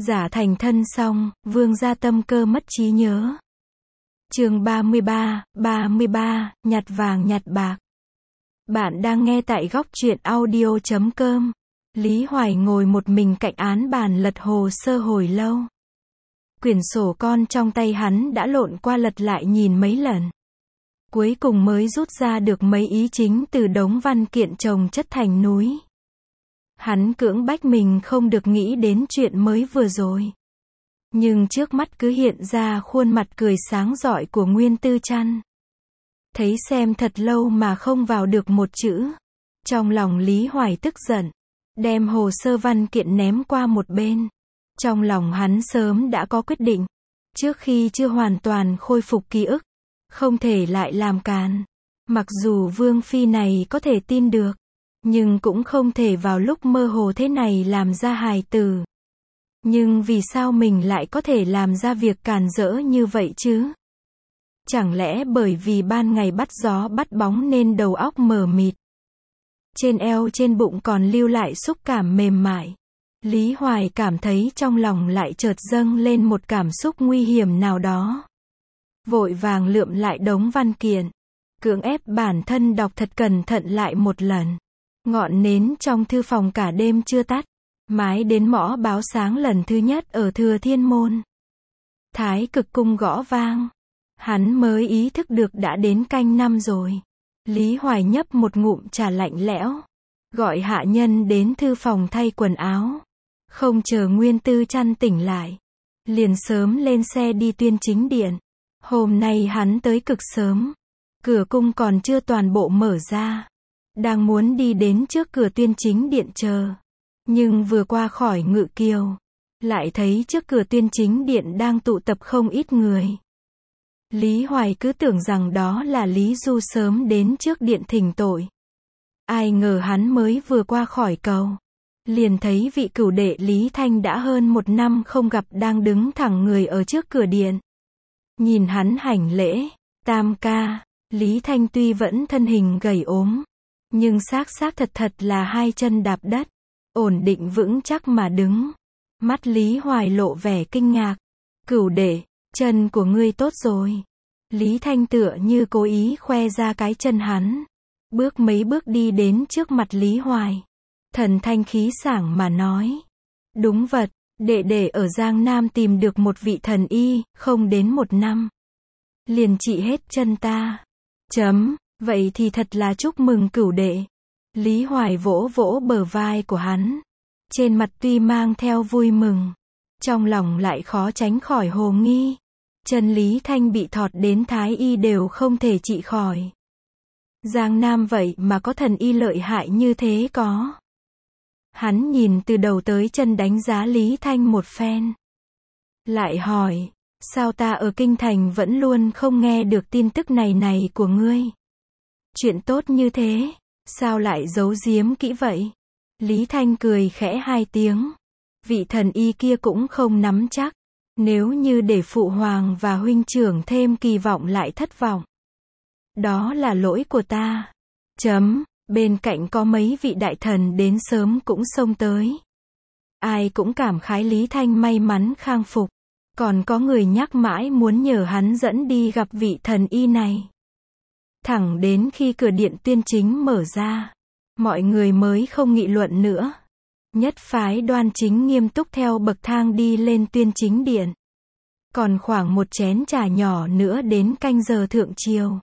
Giả thành thân xong, vương gia tâm cơ mất trí nhớ. Chương 33, nhặt vàng nhặt bạc. Bạn đang nghe tại góc truyện audio.com. Lý Hoài ngồi một mình cạnh án bàn lật hồ sơ hồi lâu. Quyển sổ con trong tay hắn đã lộn qua lật lại nhìn mấy lần. Cuối cùng mới rút ra được mấy ý chính từ đống văn kiện chồng chất thành núi. Hắn cưỡng bách mình không được nghĩ đến chuyện mới vừa rồi. Nhưng trước mắt cứ hiện ra khuôn mặt cười sáng rọi của Nguyên Tư Trăn. Thấy xem thật lâu mà không vào được một chữ. Trong lòng Lý Hoài tức giận, đem hồ sơ văn kiện ném qua một bên. Trong lòng hắn sớm đã có quyết định. Trước khi chưa hoàn toàn khôi phục ký ức, không thể lại làm càn. Mặc dù Vương Phi này có thể tin được, nhưng cũng không thể vào lúc mơ hồ thế này làm ra hài tử. Nhưng vì sao mình lại có thể làm ra việc càn rỡ như vậy chứ? Chẳng lẽ bởi vì ban ngày bắt gió bắt bóng nên đầu óc mờ mịt? Trên eo trên bụng còn lưu lại xúc cảm mềm mại. Lý Hoài cảm thấy trong lòng lại chợt dâng lên một cảm xúc nguy hiểm nào đó. Vội vàng lượm lại đống văn kiện, cưỡng ép bản thân đọc thật cẩn thận lại một lần. Ngọn nến trong thư phòng cả đêm chưa tắt, mãi đến mõ báo sáng lần thứ nhất ở Thừa Thiên Môn. Thái Cực Cung gõ vang, hắn mới ý thức được đã đến canh 5 rồi. Lý Hoài nhấp một ngụm trà lạnh lẽo, gọi hạ nhân đến thư phòng thay quần áo. Không chờ Nguyên Tư Trăn tỉnh lại, liền sớm lên xe đi Tuyên Chính Điện. Hôm nay hắn tới cực sớm, cửa cung còn chưa toàn bộ mở ra. Đang muốn đi đến trước cửa Tuyên Chính Điện chờ, nhưng vừa qua khỏi Ngự Kiều, lại thấy trước cửa Tuyên Chính Điện đang tụ tập không ít người. Lý Hoài cứ tưởng rằng đó là Lý Du sớm đến trước điện thỉnh tội. Ai ngờ hắn mới vừa qua khỏi cầu, liền thấy vị cửu đệ Lý Thanh đã hơn 1 năm không gặp đang đứng thẳng người ở trước cửa điện. Nhìn hắn hành lễ, tam ca. Lý Thanh tuy vẫn thân hình gầy ốm, nhưng xác thật là hai chân đạp đất, ổn định vững chắc mà đứng. Mắt Lý Hoài lộ vẻ kinh ngạc. Cửu đệ, chân của ngươi tốt rồi. Lý Thanh tựa như cố ý khoe ra cái chân hắn. Bước mấy bước đi đến trước mặt Lý Hoài. Thần thanh khí sảng mà nói. Đúng vật, đệ ở Giang Nam tìm được một vị thần y, không đến 1 năm. Liền trị hết chân ta. Vậy thì thật là chúc mừng cửu đệ. Lý Hoài vỗ vỗ bờ vai của hắn. Trên mặt tuy mang theo vui mừng, trong lòng lại khó tránh khỏi hồ nghi. Chân Lý Thanh bị thọt đến Thái Y đều không thể trị khỏi. Giang Nam vậy mà có thần y lợi hại như thế có. Hắn nhìn từ đầu tới chân đánh giá Lý Thanh một phen. Lại hỏi, sao ta ở Kinh Thành vẫn luôn không nghe được tin tức này của ngươi? Chuyện tốt như thế, sao lại giấu giếm kỹ vậy? Lý Thanh cười khẽ 2 tiếng. Vị thần y kia cũng không nắm chắc. Nếu như để phụ hoàng và huynh trưởng thêm kỳ vọng lại thất vọng. Đó là lỗi của ta. Bên cạnh có mấy vị đại thần đến sớm cũng xông tới. Ai cũng cảm khái Lý Thanh may mắn khang phục. Còn có người nhắc mãi muốn nhờ hắn dẫn đi gặp vị thần y này. Thẳng đến khi cửa điện Tuyên Chính mở ra, mọi người mới không nghị luận nữa. Nhất phái đoan chính nghiêm túc theo bậc thang đi lên Tuyên Chính Điện. Còn khoảng một chén trà nhỏ nữa đến canh giờ thượng triều.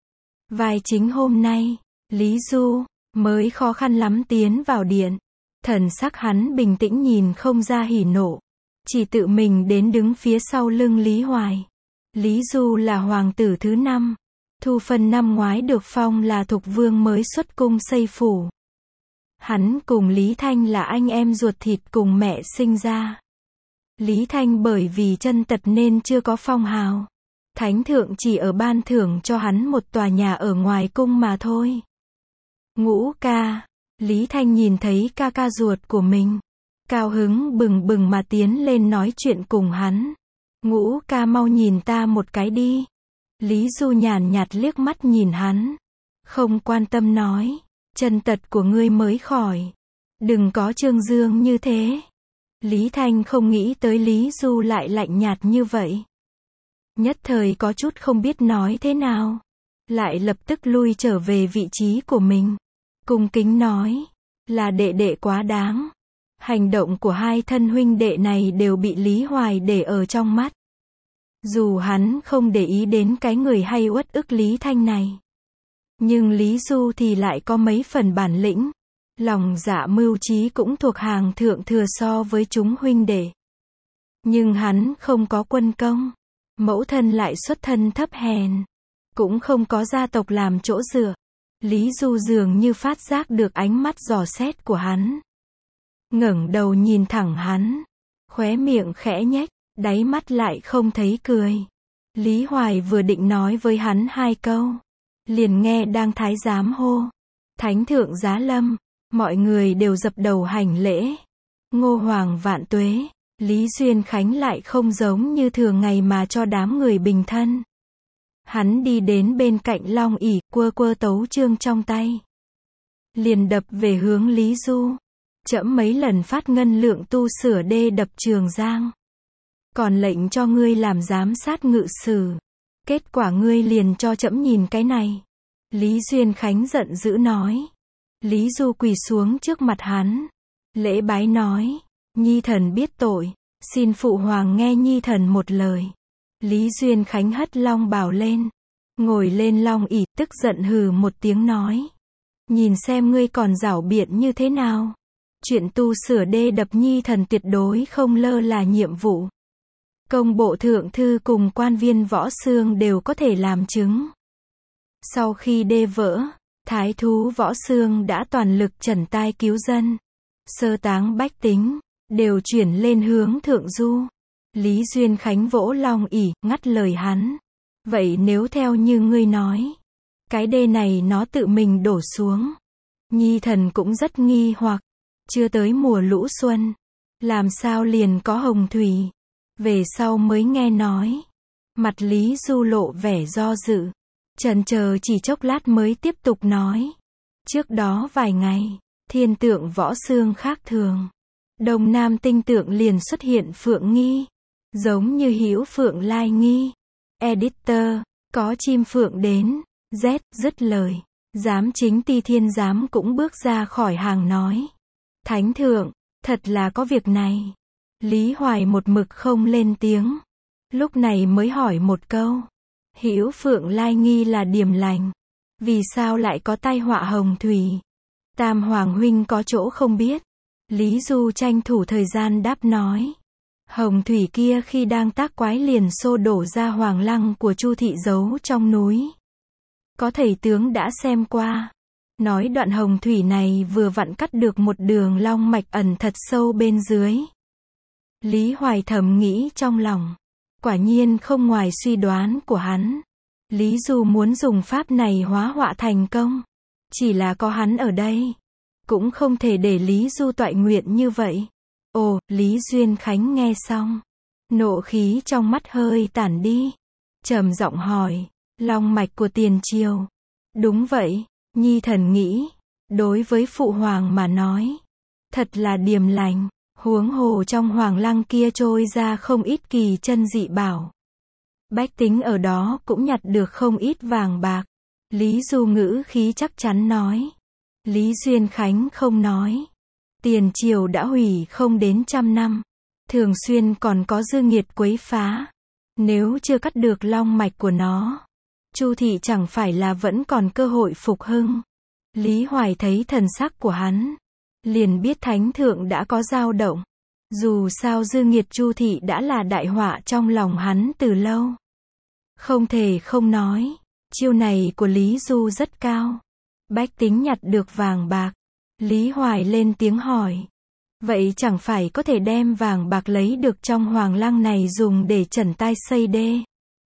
Vai chính hôm nay, Lý Du, mới khó khăn lắm tiến vào điện. Thần sắc hắn bình tĩnh nhìn không ra hỉ nộ. Chỉ tự mình đến đứng phía sau lưng Lý Hoài. Lý Du là hoàng tử thứ 5. Thu Phân năm ngoái được phong là thục vương mới xuất cung xây phủ. Hắn cùng Lý Thanh là anh em ruột thịt cùng mẹ sinh ra. Lý Thanh bởi vì chân tật nên chưa có phong hào. Thánh thượng chỉ ở ban thưởng cho hắn một tòa nhà ở ngoài cung mà thôi. Ngũ ca. Lý Thanh nhìn thấy ca ruột của mình. Cao hứng bừng mà tiến lên nói chuyện cùng hắn. Ngũ ca mau nhìn ta một cái đi. Lý Du nhàn nhạt liếc mắt nhìn hắn. Không quan tâm nói. Chân tật của ngươi mới khỏi. Đừng có trương dương như thế. Lý Thanh không nghĩ tới Lý Du lại lạnh nhạt như vậy. Nhất thời có chút không biết nói thế nào. Lại lập tức lui trở về vị trí của mình. Cung kính nói. Là đệ đệ quá đáng. Hành động của hai thân huynh đệ này đều bị Lý Hoài để ở trong mắt. Dù hắn không để ý đến cái người hay uất ức Lý Thanh này. Nhưng Lý Du thì lại có mấy phần bản lĩnh. Lòng dạ mưu trí cũng thuộc hàng thượng thừa so với chúng huynh đệ. Nhưng hắn không có quân công. Mẫu thân lại xuất thân thấp hèn. Cũng không có gia tộc làm chỗ dựa. Lý Du dường như phát giác được ánh mắt dò xét của hắn. Ngẩng đầu nhìn thẳng hắn. Khóe miệng khẽ nhếch, đáy mắt lại không thấy cười. Lý Hoài vừa định nói với hắn hai câu. Liền nghe đang thái giám hô. Thánh thượng giá lâm. Mọi người đều dập đầu hành lễ. Ngô Hoàng vạn tuế. Lý Duyên Khánh lại không giống như thường ngày mà cho đám người bình thân. Hắn đi đến bên cạnh long ỷ, quơ quơ tấu chương trong tay. Liền đập về hướng Lý Du. Trẫm mấy lần phát ngân lượng tu sửa đê đập Trường Giang. Còn lệnh cho ngươi làm giám sát ngự sử. Kết quả ngươi liền cho trẫm nhìn cái này. Lý Duyên Khánh giận dữ nói. Lý Du quỳ xuống trước mặt hắn. Lễ bái nói. Nhi thần biết tội. Xin phụ hoàng nghe nhi thần một lời. Lý Duyên Khánh hất long bào lên. Ngồi lên long ỷ, tức giận hừ một tiếng nói. Nhìn xem ngươi còn giảo biện như thế nào. Chuyện tu sửa đê đập nhi thần tuyệt đối không lơ là nhiệm vụ. Công bộ thượng thư cùng quan viên võ xương đều có thể làm chứng. Sau khi đê vỡ, thái thú võ xương đã toàn lực trần tai cứu dân. Sơ táng bách tính, đều chuyển lên hướng thượng du. Lý Duyên Khánh vỗ long ỷ, ngắt lời hắn. Vậy nếu theo như ngươi nói, cái đê này nó tự mình đổ xuống. Nhi thần cũng rất nghi hoặc, chưa tới mùa lũ xuân, làm sao liền có hồng thủy. Về sau mới nghe nói. Mặt Lý Du lộ vẻ do dự. Chần chờ chỉ chốc lát mới tiếp tục nói. Trước đó vài ngày, thiên tượng võ xương khác thường. Đông Nam tinh tượng liền xuất hiện Phượng Nghi. Giống như hữu Phượng Lai Nghi. Editor, có chim phượng đến. Z, dứt lời. Giám chính Ti Thiên Giám cũng bước ra khỏi hàng nói. Thánh thượng, thật là có việc này. Lý Hoài một mực không lên tiếng. Lúc này mới hỏi một câu. Hữu Phượng Lai Nghi là điềm lành. Vì sao lại có tai họa hồng thủy? Tam Hoàng huynh có chỗ không biết. Lý Du tranh thủ thời gian đáp nói. Hồng thủy kia khi đang tác quái liền xô đổ ra hoàng lăng của Chu thị giấu trong núi. Có thầy tướng đã xem qua. Nói đoạn hồng thủy này vừa vặn cắt được một đường long mạch ẩn thật sâu bên dưới. Lý Hoài thầm nghĩ trong lòng. Quả nhiên không ngoài suy đoán của hắn. Lý Du muốn dùng pháp này hóa họa thành công. Chỉ là có hắn ở đây. Cũng không thể để Lý Du toại nguyện như vậy. Ồ, Lý Duyên Khánh nghe xong. Nộ khí trong mắt hơi tản đi. Trầm giọng hỏi. Long mạch của tiền triều. Đúng vậy, nhi thần nghĩ. Đối với phụ hoàng mà nói. Thật là điềm lành. Huống hồ trong hoàng lăng kia trôi ra không ít kỳ chân dị bảo. Bách tính ở đó cũng nhặt được không ít vàng bạc. Lý Du ngữ khí chắc chắn nói. Lý Duyên Khánh không nói. Tiền triều đã hủy không đến 100 năm. Thường xuyên còn có dư nghiệt quấy phá. Nếu chưa cắt được long mạch của nó, Chu thị chẳng phải là vẫn còn cơ hội phục hưng. Lý Hoài thấy thần sắc của hắn, liền biết thánh thượng đã có dao động. Dù sao dư nghiệt Chu thị đã là đại họa trong lòng hắn từ lâu. Không thể không nói, chiêu này của Lý Du rất cao. Bách tính nhặt được vàng bạc. Lý Hoài lên tiếng hỏi. Vậy chẳng phải có thể đem vàng bạc lấy được trong hoàng lăng này dùng để trần tai xây đê.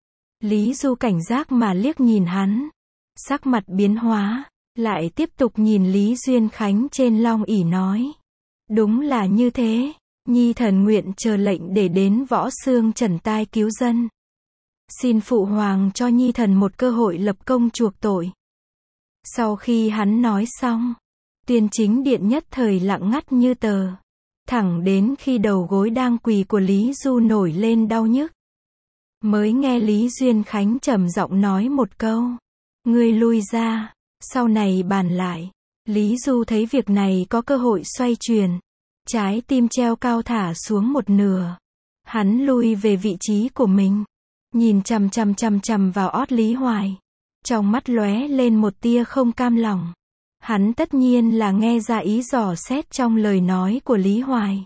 Lý Du cảnh giác mà liếc nhìn hắn. Sắc mặt biến hóa. Lại tiếp tục nhìn Lý Duyên Khánh trên long ỷ nói. Đúng là như thế. Nhi thần nguyện chờ lệnh để đến võ xương trần tai cứu dân. Xin phụ hoàng cho nhi thần một cơ hội lập công chuộc tội. Sau khi hắn nói xong, Tuyên Chính Điện nhất thời lặng ngắt như tờ. thẳng đến khi đầu gối đang quỳ của Lý Du nổi lên đau nhức. Mới nghe Lý Duyên Khánh trầm giọng nói một câu. Ngươi lui ra, sau này bàn lại. Lý Du thấy việc này có cơ hội xoay chuyển. Trái tim treo cao thả xuống một nửa. Hắn lui về vị trí của mình. Nhìn chằm chằm vào ót Lý Hoài. Trong mắt lóe lên một tia không cam lòng. Hắn tất nhiên là nghe ra ý dò xét trong lời nói của Lý Hoài.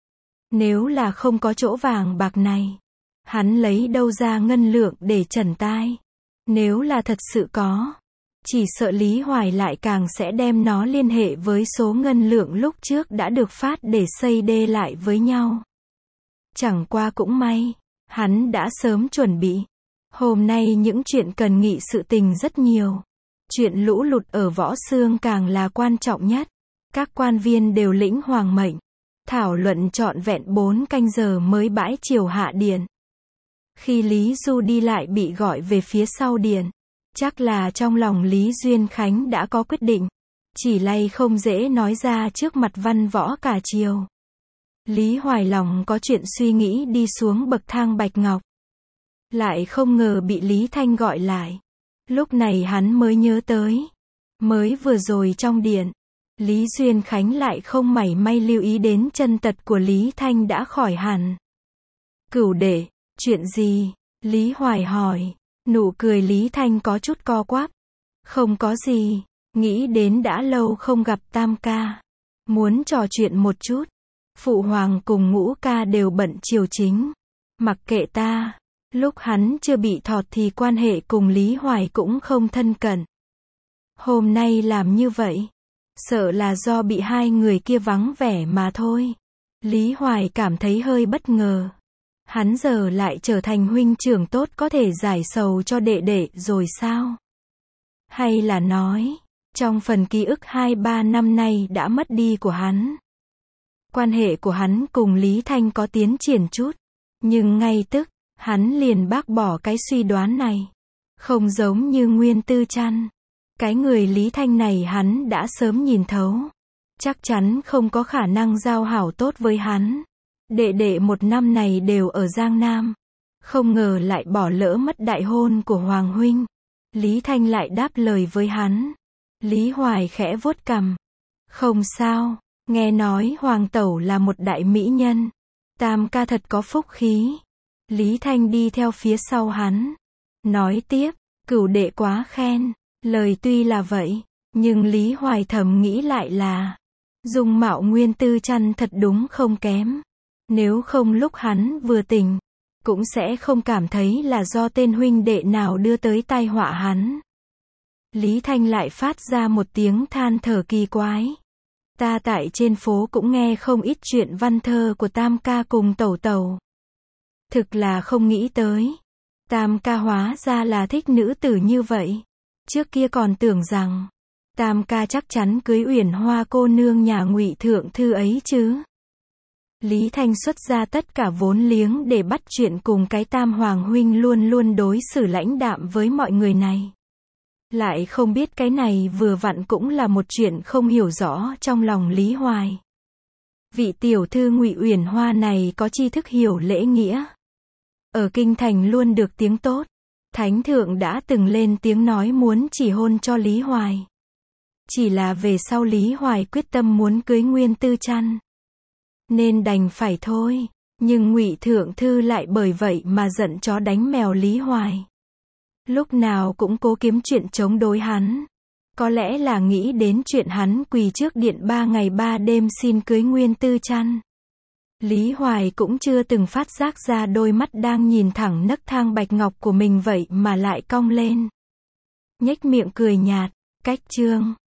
Nếu là không có chỗ vàng bạc này, hắn lấy đâu ra ngân lượng để trần tai. Nếu là thật sự có, chỉ sợ Lý Hoài lại càng sẽ đem nó liên hệ với số ngân lượng lúc trước đã được phát để xây đê lại với nhau. Chẳng qua cũng may, hắn đã sớm chuẩn bị. Hôm nay những chuyện cần nghị sự tình rất nhiều. Chuyện lũ lụt ở Võ Xương càng là quan trọng nhất. Các quan viên đều lĩnh hoàng mệnh. Thảo luận trọn vẹn 4 canh giờ mới bãi triều hạ điện. Khi Lý Du đi lại bị gọi về phía sau điện. Chắc là trong lòng Lý Duyên Khánh đã có quyết định. Chỉ lay không dễ nói ra trước mặt văn võ cả triều. Lý Hoài lòng có chuyện suy nghĩ đi xuống bậc thang bạch ngọc. Lại không ngờ bị Lý Thanh gọi lại. Lúc này hắn mới nhớ tới. Mới vừa rồi trong điện, Lý Duyên Khánh lại không mảy may lưu ý đến chân tật của Lý Thanh đã khỏi hẳn. Cửu đệ, chuyện gì? Lý Hoài hỏi. Nụ cười Lý Thanh có chút co quắp. Không có gì, nghĩ đến đã lâu không gặp Tam ca. Muốn trò chuyện một chút. Phụ hoàng cùng Ngũ ca đều bận triều chính. Mặc kệ ta. Lúc hắn chưa bị thọt thì quan hệ cùng Lý Hoài cũng không thân cận. Hôm nay làm như vậy, sợ là do bị hai người kia vắng vẻ mà thôi. Lý Hoài cảm thấy hơi bất ngờ. Hắn giờ lại trở thành huynh trưởng tốt có thể giải sầu cho đệ đệ rồi sao? Hay là nói, trong phần ký ức 2-3 năm nay đã mất đi của hắn. Quan hệ của hắn cùng Lý Thanh có tiến triển chút. Nhưng ngay tức, hắn liền bác bỏ cái suy đoán này. Không giống như Nguyên Tư Trăn. Cái người Lý Thanh này hắn đã sớm nhìn thấu. Chắc chắn không có khả năng giao hảo tốt với hắn. Đệ đệ một năm này đều ở Giang Nam. Không ngờ lại bỏ lỡ mất đại hôn của Hoàng huynh. Lý Thanh lại đáp lời với hắn. Lý Hoài khẽ vuốt cằm. Không sao, nghe nói Hoàng tẩu là một đại mỹ nhân. Tam ca thật có phúc khí. Lý Thanh đi theo phía sau hắn. Nói tiếp, cửu đệ quá khen. Lời tuy là vậy, nhưng Lý Hoài thầm nghĩ lại là dung mạo Nguyên Tư Trăn thật đúng không kém. Nếu không lúc hắn vừa tỉnh, cũng sẽ không cảm thấy là do tên huynh đệ nào đưa tới tai họa hắn. Lý Thanh lại phát ra một tiếng than thở kỳ quái. Ta tại trên phố cũng nghe không ít chuyện văn thơ của Tam ca cùng tẩu tẩu. Thực là không nghĩ tới. Tam ca hóa ra là thích nữ tử như vậy. Trước kia còn tưởng rằng Tam ca chắc chắn cưới Uyển Hoa cô nương nhà Ngụy thượng thư ấy chứ. Lý Thanh xuất ra tất cả vốn liếng để bắt chuyện cùng cái Tam hoàng huynh luôn luôn đối xử lãnh đạm với mọi người này. Lại không biết cái này vừa vặn cũng là một chuyện không hiểu rõ trong lòng Lý Hoài. Vị tiểu thư Ngụy Uyển Hoa này có tri thức hiểu lễ nghĩa. Ở kinh thành luôn được tiếng tốt. Thánh thượng đã từng lên tiếng nói muốn chỉ hôn cho Lý Hoài. Chỉ là về sau Lý Hoài quyết tâm muốn cưới Nguyên Tư Trăn. Nên đành phải thôi. Nhưng Ngụy thượng thư lại bởi vậy mà giận chó đánh mèo Lý Hoài. Lúc nào cũng cố kiếm chuyện chống đối hắn. Có lẽ là nghĩ đến chuyện hắn quỳ trước điện 3 ngày 3 đêm xin cưới Nguyên Tư Trăn. Lý Hoài cũng chưa từng phát giác ra đôi mắt đang nhìn thẳng nấc thang bạch ngọc của mình vậy mà lại cong lên. Nhếch miệng cười nhạt, cách chương.